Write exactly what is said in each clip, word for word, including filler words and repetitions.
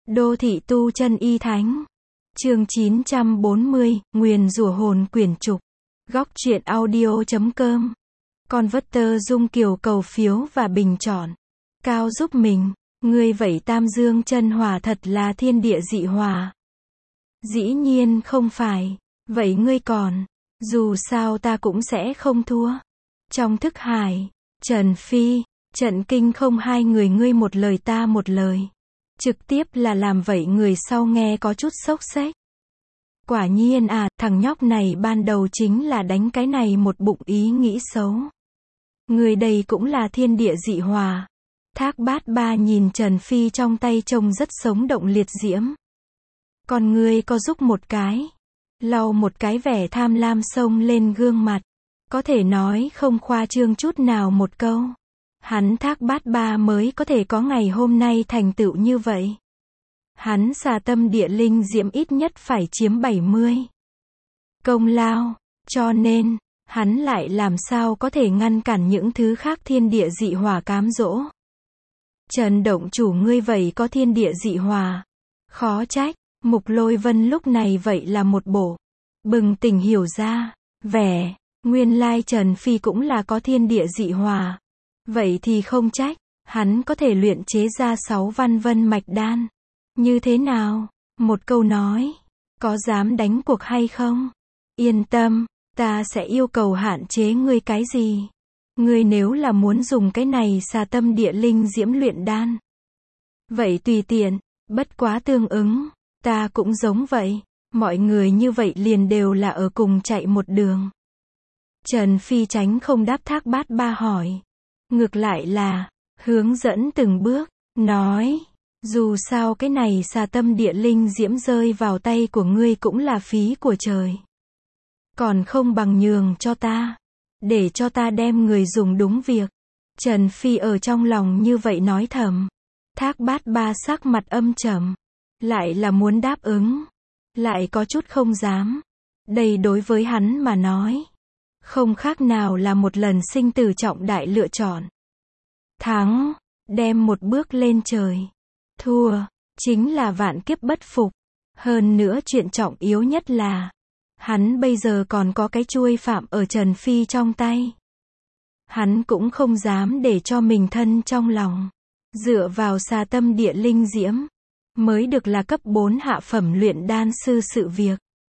Đô thị tu chân y thánh. Chương chín trăm bốn mươi, nguyền rủa hồn quyển trục. Góc truyện audio chấm com. Converter Dung Kiều cầu phiếu và bình chọn. Cao giúp mình. Ngươi vậy Tam Dương chân hỏa thật là thiên địa dị hỏa. Dĩ nhiên không phải. Vậy ngươi còn. Dù sao ta cũng sẽ không thua. Trong thức hải, Trần Phi, trận kinh không hai người ngươi một lời ta một lời. Trực tiếp là làm vậy người sau nghe có chút sốc xếch. Quả nhiên à, thằng nhóc này ban đầu chính là đánh cái này một bụng ý nghĩ xấu. Người đây cũng là thiên địa dị hỏa. Thác Bát Ba nhìn Trần Phi trong tay trông rất sống động liệt diễm. Còn ngươi có giúp một cái. Lau một cái vẻ tham lam xông lên gương mặt. Có thể nói không khoa trương chút nào một câu. Hắn Thác Bát Ba mới có thể có ngày hôm nay thành tựu như vậy. Hắn xà tâm địa linh diễm ít nhất phải chiếm bảy mươi công lao, cho nên, hắn lại làm sao có thể ngăn cản những thứ khác thiên địa dị hỏa cám dỗ. Trần động chủ ngươi vậy có thiên địa dị hỏa. Khó trách, Mục Lôi Vân lúc này vậy là một bộ. Bừng tỉnh hiểu ra, vẻ, nguyên lai Trần Phi cũng là có thiên địa dị hỏa. Vậy thì không trách, hắn có thể luyện chế ra sáu văn vân mạch đan. Như thế nào? Một câu nói. Có dám đánh cuộc hay không? Yên tâm, ta sẽ yêu cầu hạn chế ngươi cái gì? Ngươi nếu là muốn dùng cái này xà tâm địa linh diễm luyện đan. Vậy tùy tiện, bất quá tương ứng. Ta cũng giống vậy. Mọi người như vậy liền đều là ở cùng chạy một đường. Trần Phi tránh không đáp Thác Bát Ba hỏi. Ngược lại là, hướng dẫn từng bước, nói, dù sao cái này xà tâm địa linh diễm rơi vào tay của ngươi cũng là phí của trời. Còn không bằng nhường cho ta, để cho ta đem người dùng đúng việc. Trần Phi ở trong lòng như vậy nói thầm. Thác Bát Ba sắc mặt âm trầm, lại là muốn đáp ứng, lại có chút không dám. Đây đối với hắn mà nói, không khác nào là một lần sinh tử trọng đại lựa chọn. Thắng, đem một bước lên trời. Thua, chính là vạn kiếp bất phục. Hơn nữa chuyện trọng yếu nhất là, hắn bây giờ còn có cái chuôi phạm ở Trần Phi trong tay. Hắn cũng không dám để cho mình thân trong lòng. Dựa vào xà tâm địa linh diễm, mới được là cấp bốn hạ phẩm luyện đan sư sự việc.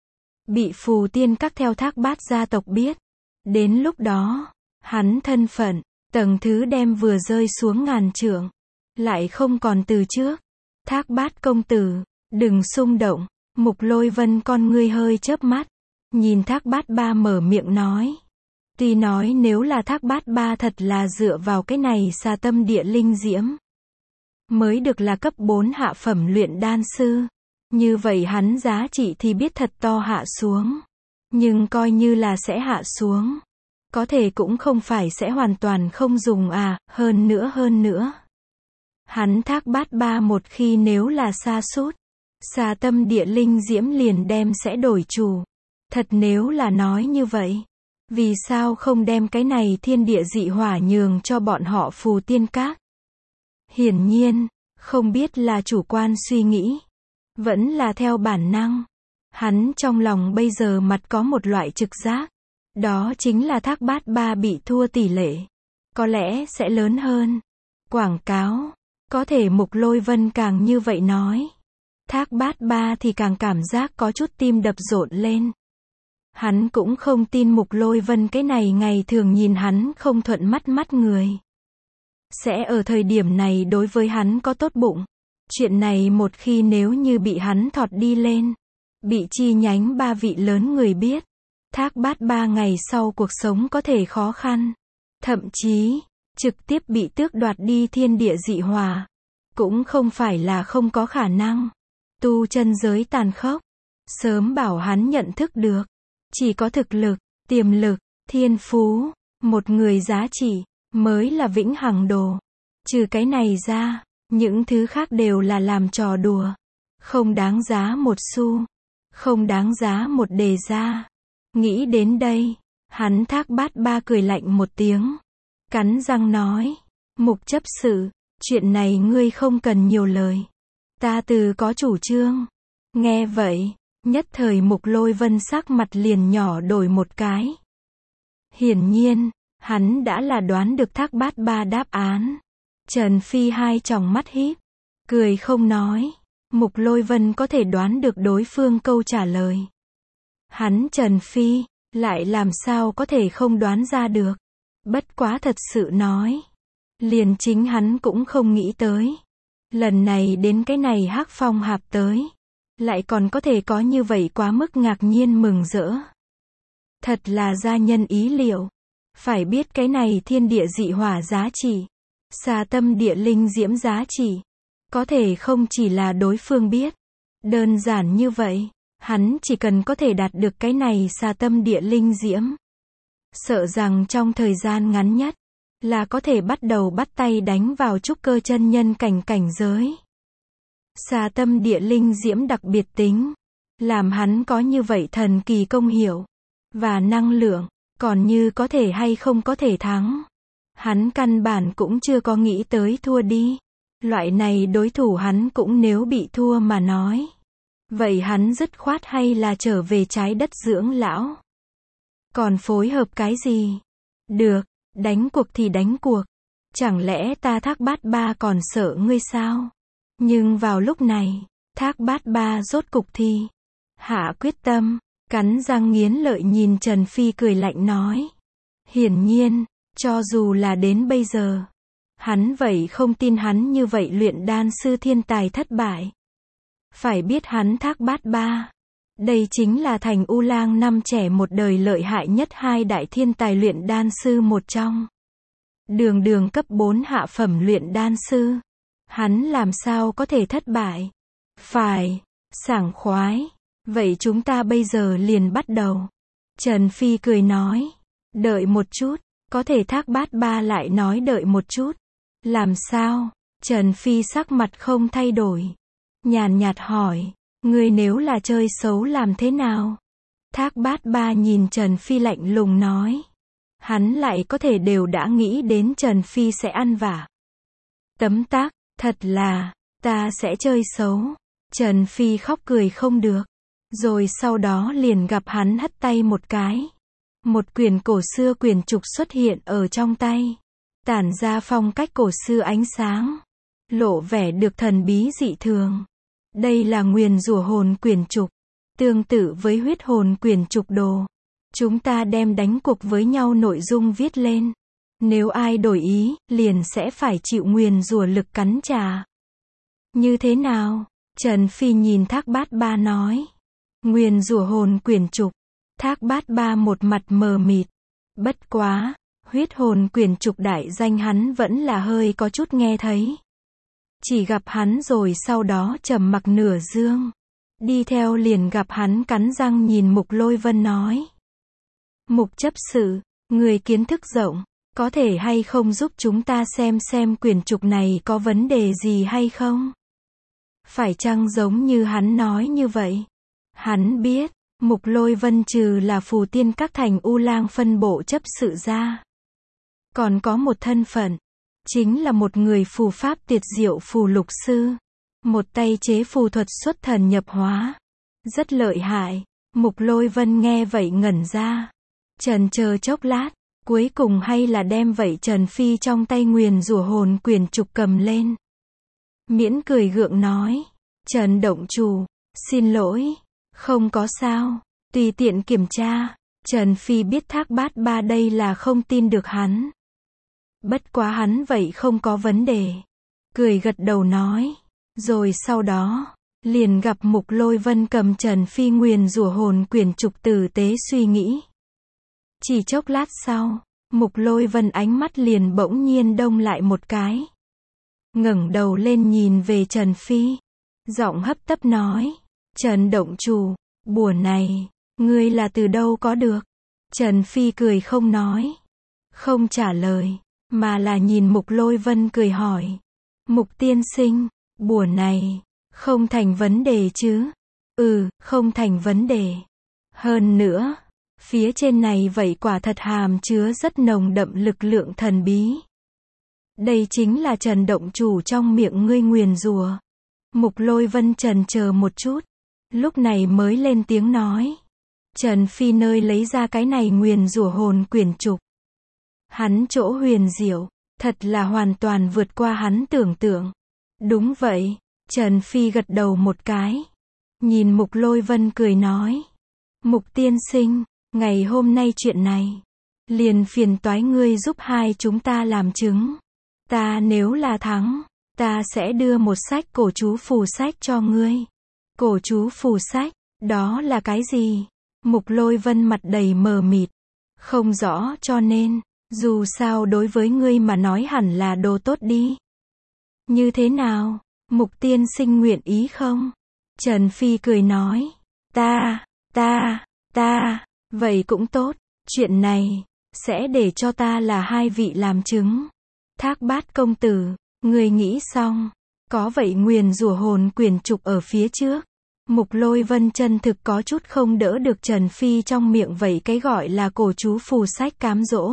Bị phù tiên các theo Thác Bát gia tộc biết. Đến lúc đó, hắn thân phận, tầng thứ đem vừa rơi xuống ngàn trượng. Lại không còn từ trước. Thác Bát công tử, đừng xung động. Mục Lôi Vân con ngươi hơi chớp mắt. Nhìn Thác Bát Ba mở miệng nói. Tuy nói nếu là Thác Bát Ba thật là dựa vào cái này xà tâm địa linh diễm. Mới được là cấp bốn hạ phẩm luyện đan sư. Như vậy hắn giá trị thì biết thật to hạ xuống. Nhưng coi như là sẽ hạ xuống. Có thể cũng không phải sẽ hoàn toàn không dùng à, hơn nữa hơn nữa. Hắn Thác Bát Ba một khi nếu là sa sút, xà tâm địa linh diễm liền đem sẽ đổi chủ. Thật nếu là nói như vậy, vì sao không đem cái này thiên địa dị hỏa nhường cho bọn họ phù tiên các? Hiển nhiên, không biết là chủ quan suy nghĩ, vẫn là theo bản năng. Hắn trong lòng bây giờ mặt có một loại trực giác. Đó chính là Thác Bát Ba bị thua tỷ lệ. Có lẽ sẽ lớn hơn. Quảng cáo. Có thể Mục Lôi Vân càng như vậy nói. Thác Bát Ba thì càng cảm giác có chút tim đập rộn lên. Hắn cũng không tin Mục Lôi Vân cái này ngày thường nhìn hắn không thuận mắt mắt người. Sẽ ở thời điểm này đối với hắn có tốt bụng. Chuyện này một khi nếu như bị hắn thọt đi lên. Bị chi nhánh ba vị lớn người biết. Thác Bát Ba ngày sau cuộc sống có thể khó khăn. Thậm chí, trực tiếp bị tước đoạt đi thiên địa dị hỏa. Cũng không phải là không có khả năng. Tu chân giới tàn khốc. Sớm bảo hắn nhận thức được. Chỉ có thực lực, tiềm lực, thiên phú, một người giá trị, mới là vĩnh hằng đồ. Trừ cái này ra, những thứ khác đều là làm trò đùa. Không đáng giá một xu. Không đáng giá một đề ra. Nghĩ đến đây, hắn Thác Bát Ba cười lạnh một tiếng. Cắn răng nói, Mục chấp sự, chuyện này ngươi không cần nhiều lời. Ta từ có chủ trương. Nghe vậy, nhất thời Mục Lôi Vân sắc mặt liền nhỏ đổi một cái. Hiển nhiên, hắn đã là đoán được Thác Bát Ba đáp án. Trần Phi hai tròng mắt híp, cười không nói. Mục Lôi Vân có thể đoán được đối phương câu trả lời. Hắn Trần Phi, lại làm sao có thể không đoán ra được. Bất quá thật sự nói. Liền chính hắn cũng không nghĩ tới. Lần này đến cái này Hắc Phong Hạp tới. Lại còn có thể có như vậy quá mức ngạc nhiên mừng rỡ. Thật là ra nhân ý liệu. Phải biết cái này thiên địa dị hỏa giá trị. Xà tâm địa linh diễm giá trị. Có thể không chỉ là đối phương biết. Đơn giản như vậy. Hắn chỉ cần có thể đạt được cái này xà tâm địa linh diễm. Sợ rằng trong thời gian ngắn nhất. Là có thể bắt đầu bắt tay đánh vào trúc cơ chân nhân cảnh cảnh giới. Xà tâm địa linh diễm đặc biệt tính. Làm hắn có như vậy thần kỳ công hiệu. Và năng lượng. Còn như có thể hay không có thể thắng. Hắn căn bản cũng chưa có nghĩ tới thua đi. Loại này đối thủ hắn cũng nếu bị thua mà nói. Vậy hắn dứt khoát hay là trở về trái đất dưỡng lão. Còn phối hợp cái gì? Được, đánh cuộc thì đánh cuộc. Chẳng lẽ ta Thác Bát Ba còn sợ ngươi sao? Nhưng vào lúc này, Thác Bát Ba rốt cục thì hạ quyết tâm, cắn răng nghiến lợi nhìn Trần Phi cười lạnh nói. Hiển nhiên, cho dù là đến bây giờ, hắn vậy không tin hắn như vậy luyện đan sư thiên tài thất bại. Phải biết hắn Thác Bát Ba, đây chính là thành U Lang năm trẻ một đời lợi hại nhất hai đại thiên tài luyện đan sư một trong. Đường đường cấp bốn hạ phẩm luyện đan sư. Hắn làm sao có thể thất bại? Phải, sảng khoái. Vậy chúng ta bây giờ liền bắt đầu. Trần Phi cười nói. Đợi một chút, có thể Thác Bát Ba lại nói đợi một chút. Làm sao? Trần Phi sắc mặt không thay đổi. Nhàn nhạt hỏi, ngươi nếu là chơi xấu làm thế nào? Thác Bát Ba nhìn Trần Phi lạnh lùng nói. Hắn lại có thể đều đã nghĩ đến Trần Phi sẽ ăn vả. Tấm tắc, thật là, ta sẽ chơi xấu. Trần Phi khóc cười không được. Rồi sau đó liền gặp hắn hất tay một cái. Một quyển cổ xưa quyển trục xuất hiện ở trong tay. Tản ra phong cách cổ xưa ánh sáng. Lộ vẻ được thần bí dị thường. Đây là nguyền rủa hồn quyển trục. Tương tự với huyết hồn quyển trục đồ. Chúng ta đem đánh cuộc với nhau nội dung viết lên. Nếu ai đổi ý, liền sẽ phải chịu nguyền rủa lực cắn trả. Như thế nào? Trần Phi nhìn Thác Bát Ba nói. Nguyền rủa hồn quyển trục. Thác Bát Ba một mặt mờ mịt. Bất quá, huyết hồn quyển trục đại danh hắn vẫn là hơi có chút nghe thấy. Chỉ gặp hắn rồi sau đó trầm mặc nửa dương. Đi theo liền gặp hắn cắn răng nhìn Mục Lôi Vân nói. Mục chấp sự, người kiến thức rộng, có thể hay không giúp chúng ta xem xem quyển trục này có vấn đề gì hay không? Phải chăng giống như hắn nói như vậy? Hắn biết, Mục Lôi Vân trừ là phù tiên các thành U Lang phân bộ chấp sự ra. Còn có một thân phận, chính là một người phù pháp tuyệt diệu phù lục sư. Một tay chế phù thuật xuất thần nhập hóa. Rất lợi hại. Mục Lôi Vân nghe vậy ngẩn ra. Trần chờ chốc lát, cuối cùng hay là đem vậy Trần Phi trong tay nguyền rủa hồn quyển trục cầm lên. Miễn cười gượng nói. Trần động chủ, xin lỗi. Không có sao. Tùy tiện kiểm tra. Trần Phi biết Thác Bát Ba đây là không tin được hắn. Bất quá hắn vậy không có vấn đề. Cười gật đầu nói. Rồi sau đó, liền gặp Mục Lôi Vân cầm Trần Phi nguyền rủa hồn quyển trục tử tế suy nghĩ. Chỉ chốc lát sau, Mục Lôi Vân ánh mắt liền bỗng nhiên đông lại một cái. Ngẩng đầu lên nhìn về Trần Phi. Giọng hấp tấp nói. Trần động chủ, bùa này, ngươi là từ đâu có được? Trần Phi cười không nói. Không trả lời, mà là nhìn Mục Lôi Vân cười hỏi. Mục tiên sinh, bùa này, không thành vấn đề chứ? Ừ, không thành vấn đề. Hơn nữa, phía trên này vậy quả thật hàm chứa rất nồng đậm lực lượng thần bí. Đây chính là Trần động chủ trong miệng ngươi nguyền rủa. Mục Lôi Vân chần chờ một chút, lúc này mới lên tiếng nói. Trần Phi nơi lấy ra cái này nguyền rủa hồn quyển trục. Hắn chỗ huyền diệu, thật là hoàn toàn vượt qua hắn tưởng tượng. Đúng vậy, Trần Phi gật đầu một cái. Nhìn Mục Lôi Vân cười nói. Mục tiên sinh, ngày hôm nay chuyện này, liền phiền toái ngươi giúp hai chúng ta làm chứng. Ta nếu là thắng, ta sẽ đưa một sách cổ chú phù sách cho ngươi. Cổ chú phù sách, đó là cái gì? Mục Lôi Vân mặt đầy mờ mịt. Không rõ cho nên, dù sao đối với ngươi mà nói hẳn là đồ tốt đi. Như thế nào? Mục tiên sinh nguyện ý không? Trần Phi cười nói. Ta, ta, ta, vậy cũng tốt. Chuyện này, sẽ để cho ta là hai vị làm chứng. Thác Bát công tử, người nghĩ xong. Có vậy nguyền rủa hồn quyển trục ở phía trước. Mục Lôi Vân chân thực có chút không đỡ được Trần Phi trong miệng vậy cái gọi là cổ chú phù sách cám dỗ.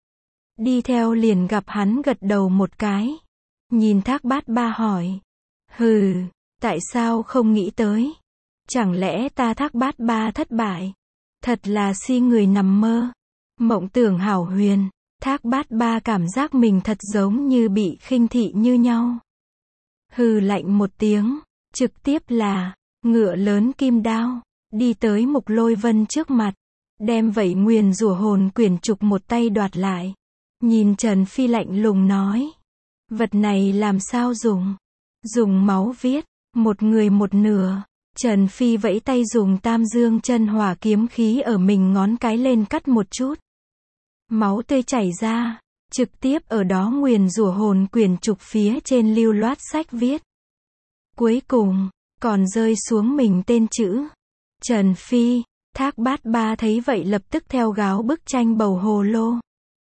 Đi theo liền gặp hắn gật đầu một cái. Nhìn Thác Bát Ba hỏi. Hừ, tại sao không nghĩ tới? Chẳng lẽ ta Thác Bát Ba thất bại? Thật là si người nằm mơ. Mộng tưởng hảo huyền. Thác Bát Ba cảm giác mình thật giống như bị khinh thị như nhau. Hừ lạnh một tiếng, trực tiếp là ngựa lớn kim đao, đi tới Mục Lôi Vân trước mặt, đem vậy nguyền rủa hồn quyển trục một tay đoạt lại. Nhìn Trần Phi lạnh lùng nói. Vật này làm sao dùng? Dùng máu viết, một người một nửa. Trần Phi vẫy tay dùng Tam Dương chân hỏa kiếm khí ở mình ngón cái lên cắt một chút. Máu tươi chảy ra, trực tiếp ở đó nguyền rủa hồn quyển trục phía trên lưu loát sách viết. Cuối cùng, còn rơi xuống mình tên chữ. Trần Phi, Thác Bát Ba thấy vậy lập tức theo gáo bức tranh bầu hồ lô.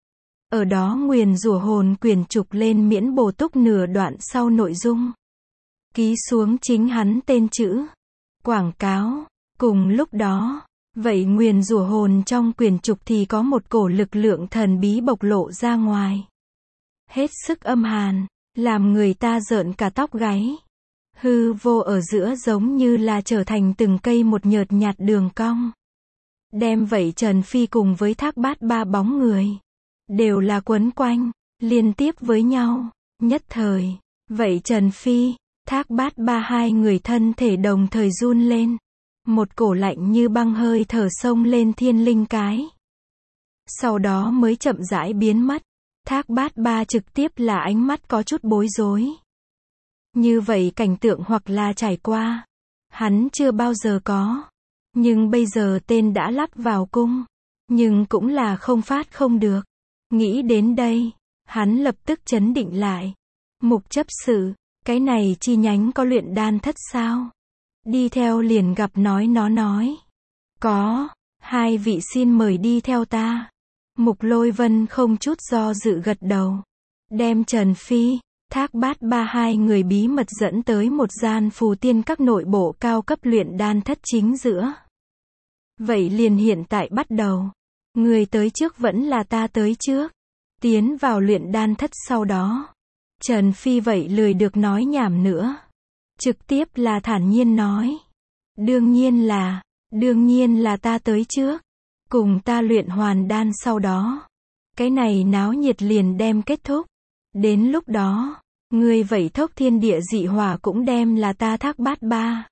Ở đó nguyền rủa hồn quyển trục lên miễn bổ túc nửa đoạn sau nội dung. Ký xuống chính hắn tên chữ. Quảng cáo. Cùng lúc đó, vậy nguyền rủa hồn trong quyển trục thì có một cổ lực lượng thần bí bộc lộ ra ngoài. Hết sức âm hàn, làm người ta rợn cả tóc gáy. Hư vô ở giữa giống như là trở thành từng cây một nhợt nhạt đường cong. Đem vậy Trần Phi cùng với Thác Bát Ba bóng người, đều là quấn quanh, liên tiếp với nhau. Nhất thời, vậy Trần Phi, Thác Bát Ba hai người thân thể đồng thời run lên. Một cổ lạnh như băng hơi thở xông lên thiên linh cái. Sau đó mới chậm rãi biến mất. Thác Bát Ba trực tiếp là ánh mắt có chút bối rối. Như vậy cảnh tượng hoặc là trải qua, hắn chưa bao giờ có. Nhưng bây giờ tên đã lắp vào cung. Nhưng cũng là không phát không được. Nghĩ đến đây, hắn lập tức chấn định lại. Mục chấp sự, cái này chi nhánh có luyện đan thất sao? Đi theo liền gặp nói nó nói. Có, hai vị xin mời đi theo ta. Mục Lôi Vân không chút do dự gật đầu. Đem Trần Phi, Thác Bát Ba hai người bí mật dẫn tới một gian phù tiên các nội bộ cao cấp luyện đan thất chính giữa. Vậy liền hiện tại bắt đầu. Người tới trước vẫn là ta tới trước. Tiến vào luyện đan thất sau đó. Trần Phi vậy lười được nói nhảm nữa. Trực tiếp là thản nhiên nói. Đương nhiên là, đương nhiên là ta tới trước. Cùng ta luyện hoàn đan sau đó. Cái này náo nhiệt liền đem kết thúc. Đến lúc đó, người vậy thốc thiên địa dị hỏa cũng đem là ta Thác Bát Ba.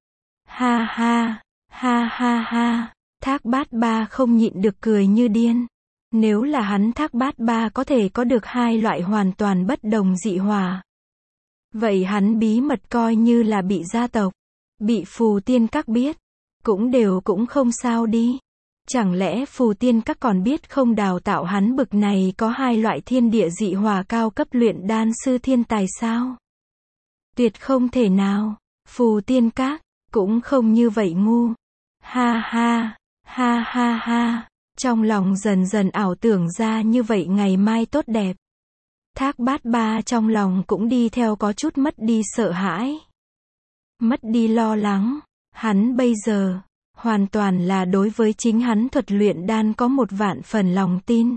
Ha ha, ha ha ha, Thác Bát Ba không nhịn được cười như điên. Nếu là hắn Thác Bát Ba có thể có được hai loại hoàn toàn bất đồng dị hỏa. Vậy hắn bí mật coi như là bị gia tộc, bị phù tiên các biết, cũng đều cũng không sao đi. Chẳng lẽ phù tiên các còn biết không đào tạo hắn bực này có hai loại thiên địa dị hỏa cao cấp luyện đan sư thiên tài sao? Tuyệt không thể nào, phù tiên các, cũng không như vậy ngu. Ha ha, ha ha ha, trong lòng dần dần ảo tưởng ra như vậy ngày mai tốt đẹp. Thác Bát Ba trong lòng cũng đi theo có chút mất đi sợ hãi. Mất đi lo lắng, hắn bây giờ, hoàn toàn là đối với chính hắn thuật luyện đan có một vạn phần lòng tin.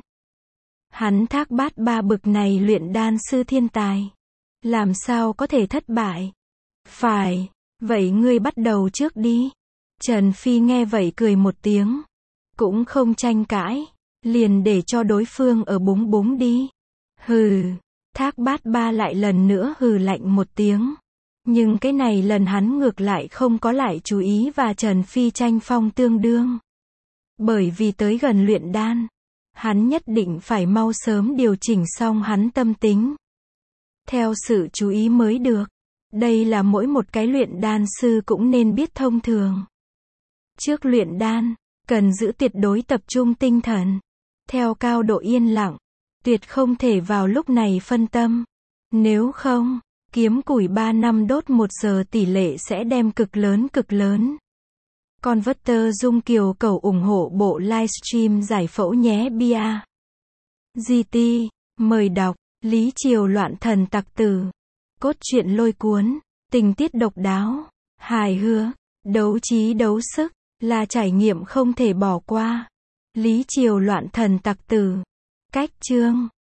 Hắn Thác Bát Ba bực này luyện đan sư thiên tài. Làm sao có thể thất bại? Phải, vậy ngươi bắt đầu trước đi. Trần Phi nghe vậy cười một tiếng. Cũng không tranh cãi. Liền để cho đối phương ở búng búng đi. Hừ. Thác Bát Ba lại lần nữa hừ lạnh một tiếng. Nhưng cái này lần hắn ngược lại không có lại chú ý và Trần Phi tranh phong tương đương. Bởi vì tới gần luyện đan, hắn nhất định phải mau sớm điều chỉnh xong hắn tâm tính. Theo sự chú ý mới được. Đây là mỗi một cái luyện đan sư cũng nên biết thông thường. Trước luyện đan, cần giữ tuyệt đối tập trung tinh thần. Theo cao độ yên lặng. Tuyệt không thể vào lúc này phân tâm. Nếu không, kiếm củi ba năm đốt một giờ tỷ lệ sẽ đem cực lớn cực lớn. Converter Dung Kiều cầu ủng hộ bộ livestream giải phẫu nhé bia. giê tê, mời đọc, Lý Triều loạn thần tặc tử. Cốt truyện lôi cuốn, tình tiết độc đáo, hài hước, đấu trí đấu sức, là trải nghiệm không thể bỏ qua. Lý Triều loạn thần tặc tử. Cách chương